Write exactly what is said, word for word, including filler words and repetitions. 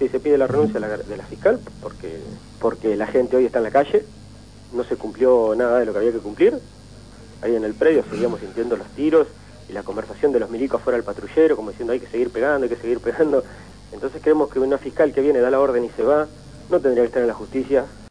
Sí, se pide la renuncia de la, de la fiscal porque, porque la gente hoy está en la calle, no se cumplió nada de lo que había que cumplir. Ahí en el predio seguíamos sintiendo los tiros y la conversación de los milicos fuera del patrullero, como diciendo hay que seguir pegando, hay que seguir pegando. Entonces creemos que una fiscal que viene, da la orden y se va, no tendría que estar en la justicia.